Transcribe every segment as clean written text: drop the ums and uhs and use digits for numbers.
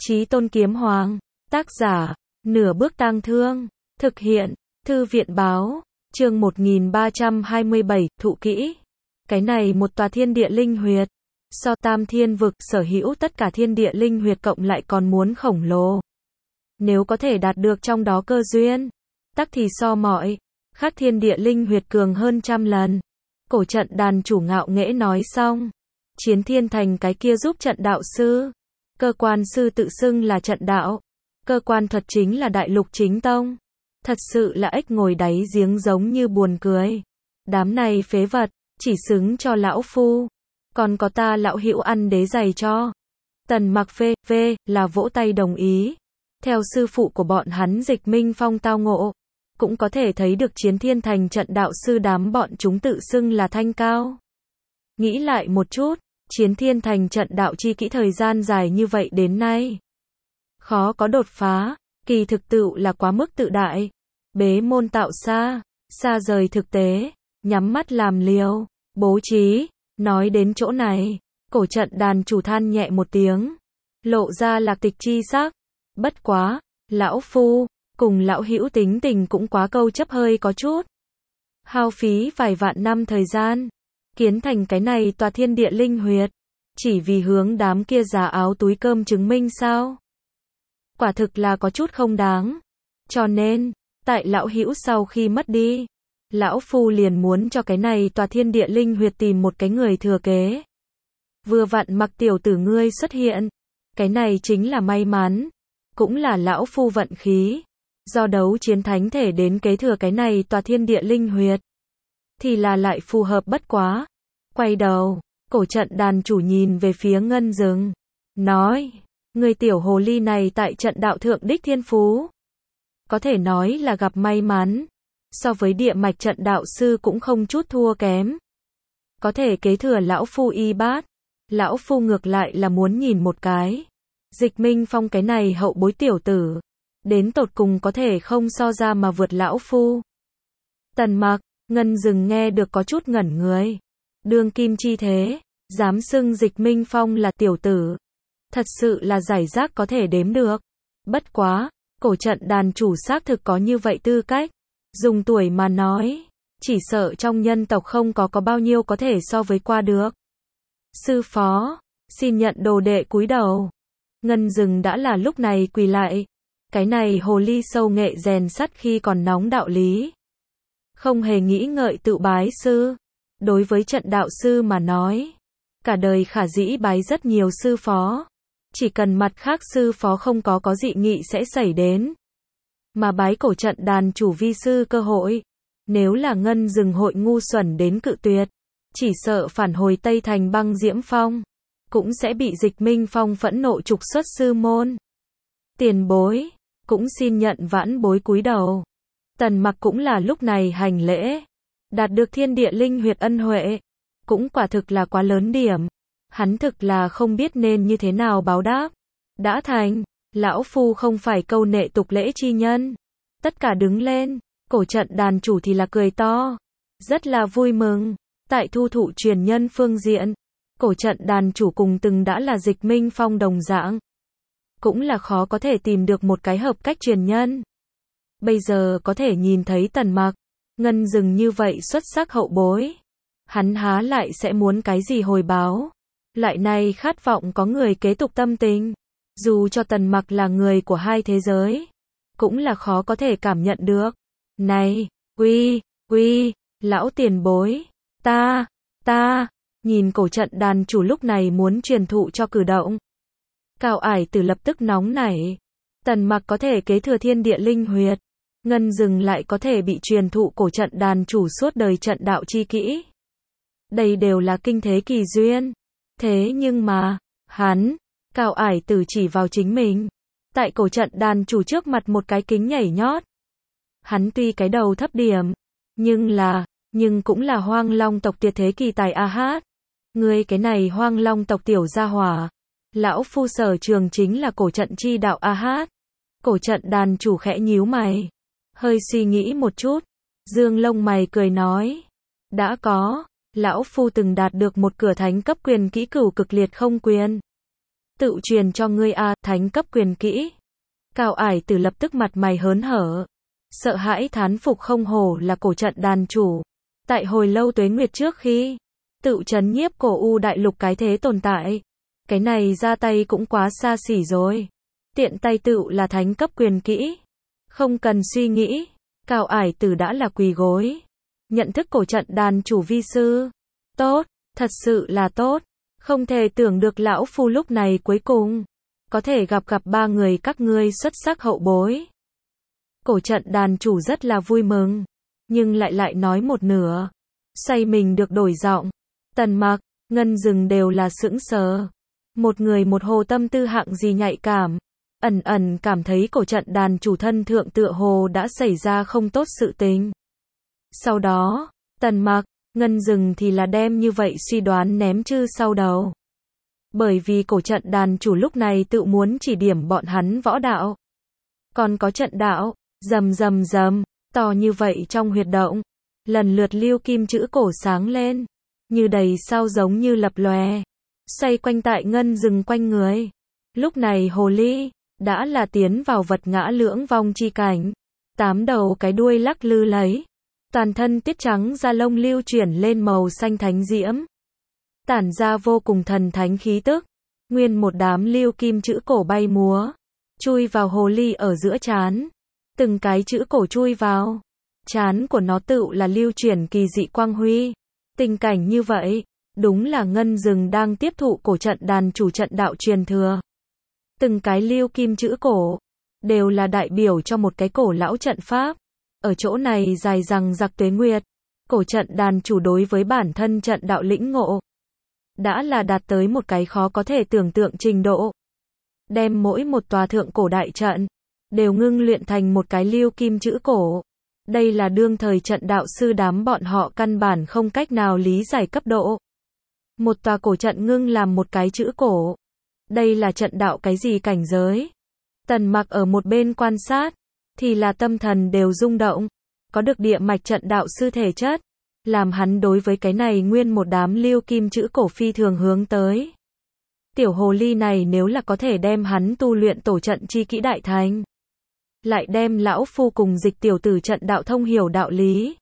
Chí Tôn Kiếm Hoàng, tác giả, Nửa Bước Tang Thương, thực hiện, Thư viện Báo, chương 1327, thụ kỹ. Cái này một tòa thiên địa linh huyệt, so Tam Thiên Vực sở hữu tất cả thiên địa linh huyệt cộng lại còn muốn khổng lồ. Nếu có thể đạt được trong đó cơ duyên, tắc thì so mọi khác thiên địa linh huyệt cường hơn trăm lần. Cổ trận đàn chủ ngạo nghễ nói xong, Chiến Thiên Thành cái kia giúp trận đạo sư. Cơ quan sư tự xưng là trận đạo, cơ quan thuật chính là đại lục chính tông. Thật sự là ếch ngồi đáy giếng, giống như buồn cười. Đám này phế vật, chỉ xứng cho lão phu. Còn có ta lão hữu ăn đế giày cho. Tần Mặc phê là vỗ tay đồng ý. Theo sư phụ của bọn hắn Dịch Minh Phong tao ngộ, cũng có thể thấy được Chiến Thiên Thành trận đạo sư đám bọn chúng tự xưng là thanh cao. Nghĩ lại một chút, Chiến Thiên Thành trận đạo chi kỹ thời gian dài như vậy đến nay, khó có đột phá, kỳ thực tựu là quá mức tự đại. Bế môn tạo xa rời thực tế, nhắm mắt làm liều, bố trí. Nói đến chỗ này, cổ trận đàn chủ than nhẹ một tiếng, lộ ra lạc tịch chi sắc. Bất quá, lão phu, cùng lão hữu tính tình cũng quá câu chấp hơi có chút. Hao phí vài vạn năm thời gian, kiến thành cái này tòa thiên địa linh huyệt, chỉ vì hướng đám kia giá áo túi cơm chứng minh sao? Quả thực là có chút không đáng. Cho nên, tại lão hữu sau khi mất đi, lão phu liền muốn cho cái này tòa thiên địa linh huyệt tìm một cái người thừa kế. Vừa vặn Mặc tiểu tử ngươi xuất hiện, cái này chính là may mắn, cũng là lão phu vận khí. Do đấu chiến thánh thể đến kế thừa cái này tòa thiên địa linh huyệt, thì là lại phù hợp bất quá. Quay đầu, cổ trận đàn chủ nhìn về phía Ngân Dừng, nói, người tiểu hồ ly này tại trận đạo thượng đích thiên phú, có thể nói là gặp may mắn, so với địa mạch trận đạo sư cũng không chút thua kém. Có thể kế thừa lão phu y bát, lão phu ngược lại là muốn nhìn một cái. Dịch Minh Phong cái này hậu bối tiểu tử, đến tột cùng có thể không so ra mà vượt lão phu. Tần Mặc, Ngân Dừng nghe được có chút ngẩn người. Đương kim chi thế, dám xưng Dịch Minh Phong là tiểu tử, thật sự là giải rác có thể đếm được. Bất quá, cổ trận đàn chủ xác thực có như vậy tư cách. Dùng tuổi mà nói, chỉ sợ trong nhân tộc không có bao nhiêu có thể so với qua được. Sư phó, xin nhận đồ đệ cúi đầu. Ngân Dừng đã là lúc này quỳ lại. Cái này hồ ly sâu nghệ rèn sắt khi còn nóng đạo lý, không hề nghĩ ngợi tự bái sư. Đối với trận đạo sư mà nói, cả đời khả dĩ bái rất nhiều sư phó, chỉ cần mặt khác sư phó không có dị nghị sẽ xảy đến. Mà bái cổ trận đàn chủ vi sư cơ hội, nếu là Ngân Dừng hội ngu xuẩn đến cự tuyệt, chỉ sợ phản hồi Tây Thành Băng Diễm Phong, cũng sẽ bị Dịch Minh Phong phẫn nộ trục xuất sư môn. Tiền bối, cũng xin nhận vãn bối cúi đầu. Tần Mặc cũng là lúc này hành lễ. Đạt được thiên địa linh huyệt ân huệ, cũng quả thực là quá lớn điểm. Hắn thực là không biết nên như thế nào báo đáp. Đã thành, lão phu không phải câu nệ tục lễ chi nhân. Tất cả đứng lên, cổ trận đàn chủ thì là cười to, rất là vui mừng. Tại thu thụ truyền nhân phương diện, cổ trận đàn chủ cùng từng đã là Dịch Minh Phong đồng dạng, cũng là khó có thể tìm được một cái hợp cách truyền nhân. Bây giờ có thể nhìn thấy Tần Mặc, Ngân Dừng như vậy xuất sắc hậu bối, hắn há lại sẽ muốn cái gì hồi báo. Loại này khát vọng có người kế tục tâm tình, dù cho Tần Mặc là người của hai thế giới, cũng là khó có thể cảm nhận được. Này, uy, lão tiền bối, ta, nhìn cổ trận đàn chủ lúc này muốn truyền thụ cho cử động. Cao Ải Tử lập tức nóng nảy. Tần Mặc có thể kế thừa thiên địa linh huyệt, Ngân Dừng lại có thể bị truyền thụ cổ trận đàn chủ suốt đời trận đạo chi kỹ. Đây đều là kinh thế kỳ duyên. Thế nhưng mà, Cao Ải Tử chỉ vào chính mình, tại cổ trận đàn chủ trước mặt một cái kính nhảy nhót. Hắn tuy cái đầu thấp điểm, nhưng cũng là Hoang Long tộc tuyệt thế kỳ tài a hát. Ngươi cái này Hoang Long tộc tiểu gia hỏa, lão phu sở trường chính là cổ trận chi đạo a hát. Cổ trận đàn chủ khẽ nhíu mày, hơi suy nghĩ một chút, dương lông mày cười nói, đã có, lão phu từng đạt được một cửa thánh cấp quyền kỹ cửu cực liệt không quyền. Tự truyền cho ngươi a, thánh cấp quyền kỹ. Cao Ải Tử lập tức mặt mày hớn hở. Sợ hãi thán phục không hổ là cổ trận đàn chủ. Tại hồi lâu tuế nguyệt trước khi tự trấn nhiếp cổ u đại lục cái thế tồn tại. Cái này ra tay cũng quá xa xỉ rồi. Tiện tay tự là thánh cấp quyền kỹ. Không cần suy nghĩ. Cao Ải Tử đã là quỳ gối. Nhận thức cổ trận đàn chủ vi sư. Tốt, thật sự là tốt. Không thể tưởng được lão phu lúc này cuối cùng có thể gặp ba người các ngươi xuất sắc hậu bối. Cổ trận đàn chủ rất là vui mừng, nhưng lại nói một nửa. Xoay mình được đổi giọng. Tần Mặc, Ngân Dừng đều là sững sờ. Một người một hồ tâm tư hạng gì nhạy cảm. Ẩn cảm thấy cổ trận đàn chủ thân thượng tựa hồ đã xảy ra không tốt sự tình. Sau đó, Tần Mặc, Ngân Dừng thì là đem như vậy suy đoán ném chư sau đầu. Bởi vì cổ trận đàn chủ lúc này tự muốn chỉ điểm bọn hắn võ đạo. Còn có trận đạo, rầm, to như vậy trong huyệt động. Lần lượt lưu kim chữ cổ sáng lên. Như đầy sao giống như lập lòe. Xoay quanh tại Ngân Dừng quanh người. Lúc này hồ ly đã là tiến vào vật ngã lưỡng vong chi cảnh. 8 đầu cái đuôi lắc lư lấy. Toàn thân tiết trắng da lông lưu chuyển lên màu xanh thánh diễm. Tản ra vô cùng thần thánh khí tức. Nguyên một đám lưu kim chữ cổ bay múa. Chui vào hồ ly ở giữa trán. Từng cái chữ cổ chui vào. Trán của nó tự là lưu chuyển kỳ dị quang huy. Tình cảnh như vậy, đúng là Ngân Dừng đang tiếp thụ cổ trận đàn chủ trận đạo truyền thừa. Từng cái lưu kim chữ cổ, đều là đại biểu cho một cái cổ lão trận pháp. Ở chỗ này dài dằng dặc tuế nguyệt, cổ trận đàn chủ đối với bản thân trận đạo lĩnh ngộ. Đã là đạt tới một cái khó có thể tưởng tượng trình độ. Đem mỗi một tòa thượng cổ đại trận, đều ngưng luyện thành một cái lưu kim chữ cổ. Đây là đương thời trận đạo sư đám bọn họ căn bản không cách nào lý giải cấp độ. Một tòa cổ trận ngưng làm một cái chữ cổ. Đây là trận đạo cái gì cảnh giới? Tần Mặc ở một bên quan sát, thì là tâm thần đều rung động. Có được địa mạch trận đạo sư thể chất, làm hắn đối với cái này nguyên một đám lưu kim chữ cổ phi thường hướng tới. Tiểu hồ ly này nếu là có thể đem hắn tu luyện tổ trận chi kỹ đại thành, lại đem lão phu cùng Dịch tiểu tử trận đạo thông hiểu đạo lý,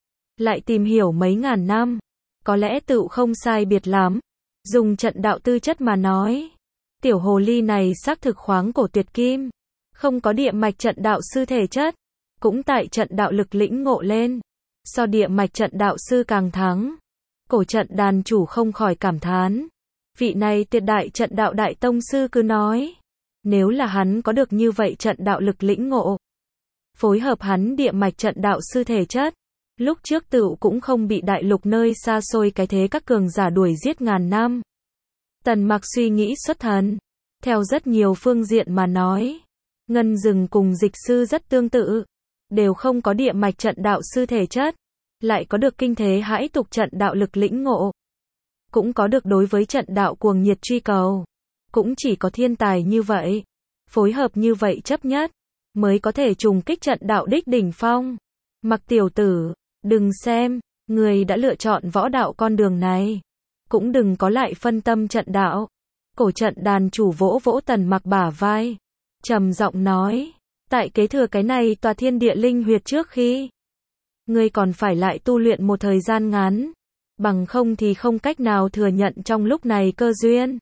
lại tìm hiểu mấy ngàn năm, có lẽ tự không sai biệt lắm. Dùng trận đạo tư chất mà nói, tiểu hồ ly này xác thực khoáng cổ tuyệt kim, không có địa mạch trận đạo sư thể chất, cũng tại trận đạo lực lĩnh ngộ lên, so địa mạch trận đạo sư càng thắng. Cổ trận đàn chủ không khỏi cảm thán, vị này tuyệt đại trận đạo đại tông sư cứ nói, nếu là hắn có được như vậy trận đạo lực lĩnh ngộ, phối hợp hắn địa mạch trận đạo sư thể chất, lúc trước tựu cũng không bị đại lục nơi xa xôi cái thế các cường giả đuổi giết ngàn năm. Tần Mặc suy nghĩ xuất thần, theo rất nhiều phương diện mà nói, Ngân Dừng cùng Dịch sư rất tương tự, đều không có địa mạch trận đạo sư thể chất, lại có được kinh thế hãi tục trận đạo lực lĩnh ngộ, cũng có được đối với trận đạo cuồng nhiệt truy cầu. Cũng chỉ có thiên tài như vậy, phối hợp như vậy chấp nhất, mới có thể trùng kích trận đạo đích đỉnh phong. Mặc tiểu tử, đừng xem, người đã lựa chọn võ đạo con đường này, cũng đừng có lại phân tâm trận đạo. Cổ trận đàn chủ vỗ vỗ Tần Mặc bả vai, trầm giọng nói, tại kế thừa cái này tòa thiên địa linh huyệt trước khi, ngươi còn phải lại tu luyện một thời gian ngắn, bằng không thì không cách nào thừa nhận trong lúc này cơ duyên.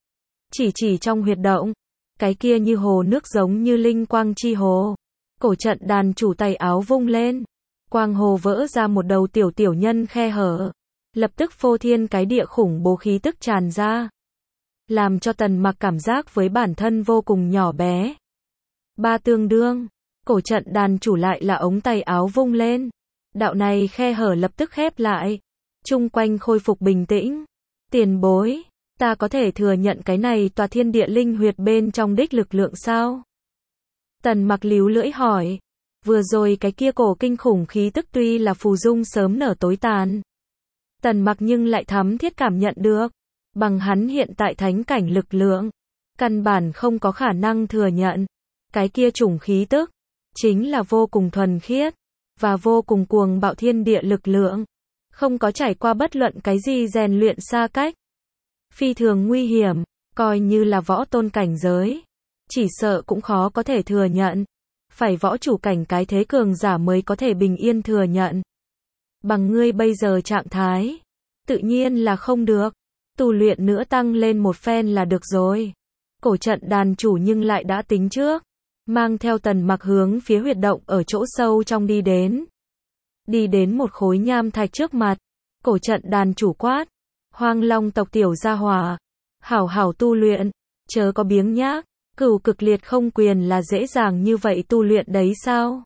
Chỉ trong huyệt động, cái kia như hồ nước giống như linh quang chi hồ. Cổ trận đàn chủ tay áo vung lên, quang hồ vỡ ra một đầu tiểu nhân khe hở, lập tức phô thiên cái địa khủng bố khí tức tràn ra, làm cho Tần Mặc cảm giác với bản thân vô cùng nhỏ bé. Ba tương đương, cổ trận đàn chủ lại là ống tay áo vung lên, đạo này khe hở lập tức khép lại, chung quanh khôi phục bình tĩnh. Tiền bối, ta có thể thừa nhận cái này tòa thiên địa linh huyệt bên trong đích lực lượng sao? Tần Mặc líu lưỡi hỏi. Vừa rồi cái kia cổ kinh khủng khí tức tuy là phù dung sớm nở tối tàn, Tần Mặc nhưng lại thấm thiết cảm nhận được, bằng hắn hiện tại thánh cảnh lực lượng, căn bản không có khả năng thừa nhận. Cái kia chủng khí tức, chính là vô cùng thuần khiết, và vô cùng cuồng bạo thiên địa lực lượng, không có trải qua bất luận cái gì rèn luyện xa cách. Phi thường nguy hiểm, coi như là võ tôn cảnh giới, chỉ sợ cũng khó có thể thừa nhận. Phải võ chủ cảnh cái thế cường giả mới có thể bình yên thừa nhận. Bằng ngươi bây giờ trạng thái, tự nhiên là không được. Tu luyện nữa tăng lên một phen là được rồi. Cổ trận đàn chủ nhưng lại đã tính trước, mang theo Tần Mặc hướng phía huyệt động ở chỗ sâu trong đi đến. Đi đến một khối nham thạch trước mặt, cổ trận đàn chủ quát: Hoang Long tộc tiểu gia hỏa, hảo hảo tu luyện, chớ có biếng nhác, Cửu Cực Liệt Không Quyền là dễ dàng như vậy tu luyện đấy sao?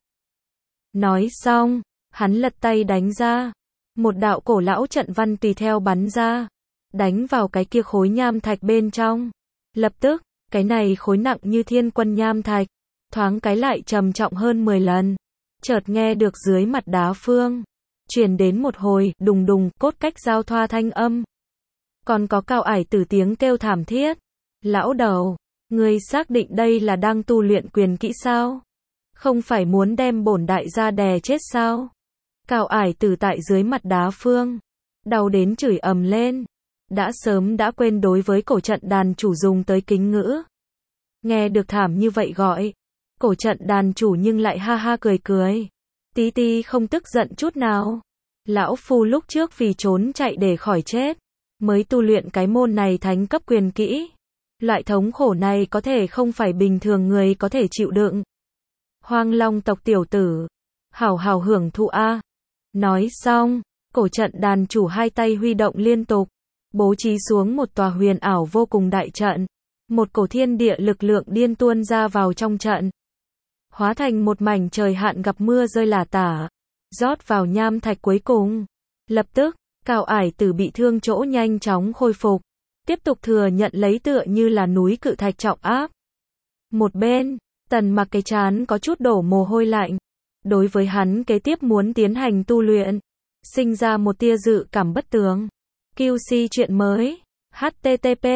Nói xong, hắn lật tay đánh ra, một đạo cổ lão trận văn tùy theo bắn ra, đánh vào cái kia khối nham thạch bên trong. Lập tức, cái này khối nặng như thiên quân nham thạch, thoáng cái lại trầm trọng hơn 10 lần. Chợt nghe được dưới mặt đá phương truyền đến một hồi đùng đùng cốt cách giao thoa thanh âm. Còn có Cao Ải Tử tiếng kêu thảm thiết. Lão đầu, ngươi xác định đây là đang tu luyện quyền kỹ sao? Không phải muốn đem bổn đại gia đè chết sao? Cao Ải Tử tại dưới mặt đá phương, đau đến chửi ầm lên. Đã sớm đã quên đối với cổ trận đàn chủ dùng tới kính ngữ. Nghe được thảm như vậy gọi, cổ trận đàn chủ nhưng lại ha ha cười cười. Tí tí không tức giận chút nào. Lão phu lúc trước vì trốn chạy để khỏi chết, mới tu luyện cái môn này thánh cấp quyền kỹ. Loại thống khổ này có thể không phải bình thường người có thể chịu đựng. Hoang Long tộc tiểu tử, hảo hảo hưởng thụ a. Nói xong, cổ trận đàn chủ hai tay huy động liên tục, bố trí xuống một tòa huyền ảo vô cùng đại trận. Một cổ thiên địa lực lượng điên tuôn ra vào trong trận, hóa thành một mảnh trời hạn gặp mưa rơi lả tả, rót vào nham thạch cuối cùng. Lập tức, Cao Ải Tử bị thương chỗ nhanh chóng khôi phục, tiếp tục thừa nhận lấy tựa như là núi cự thạch trọng áp. Một bên, Tần Mặc cái trán có chút đổ mồ hôi lạnh. Đối với hắn kế tiếp muốn tiến hành tu luyện, sinh ra một tia dự cảm bất tường. QC chuyện mới, http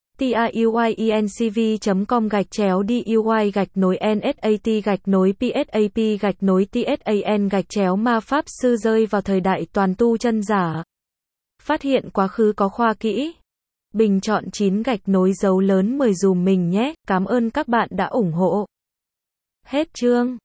tiuyuy-ncv.com/DUI-NSAT-PSAP-TSAN-ma pháp sư rơi vào thời đại toàn tu chân giả. Phát hiện quá khứ có khoa kỹ. Bình chọn 9 dấu lớn 10 dùm mình nhé. Cảm ơn các bạn đã ủng hộ. Hết chương.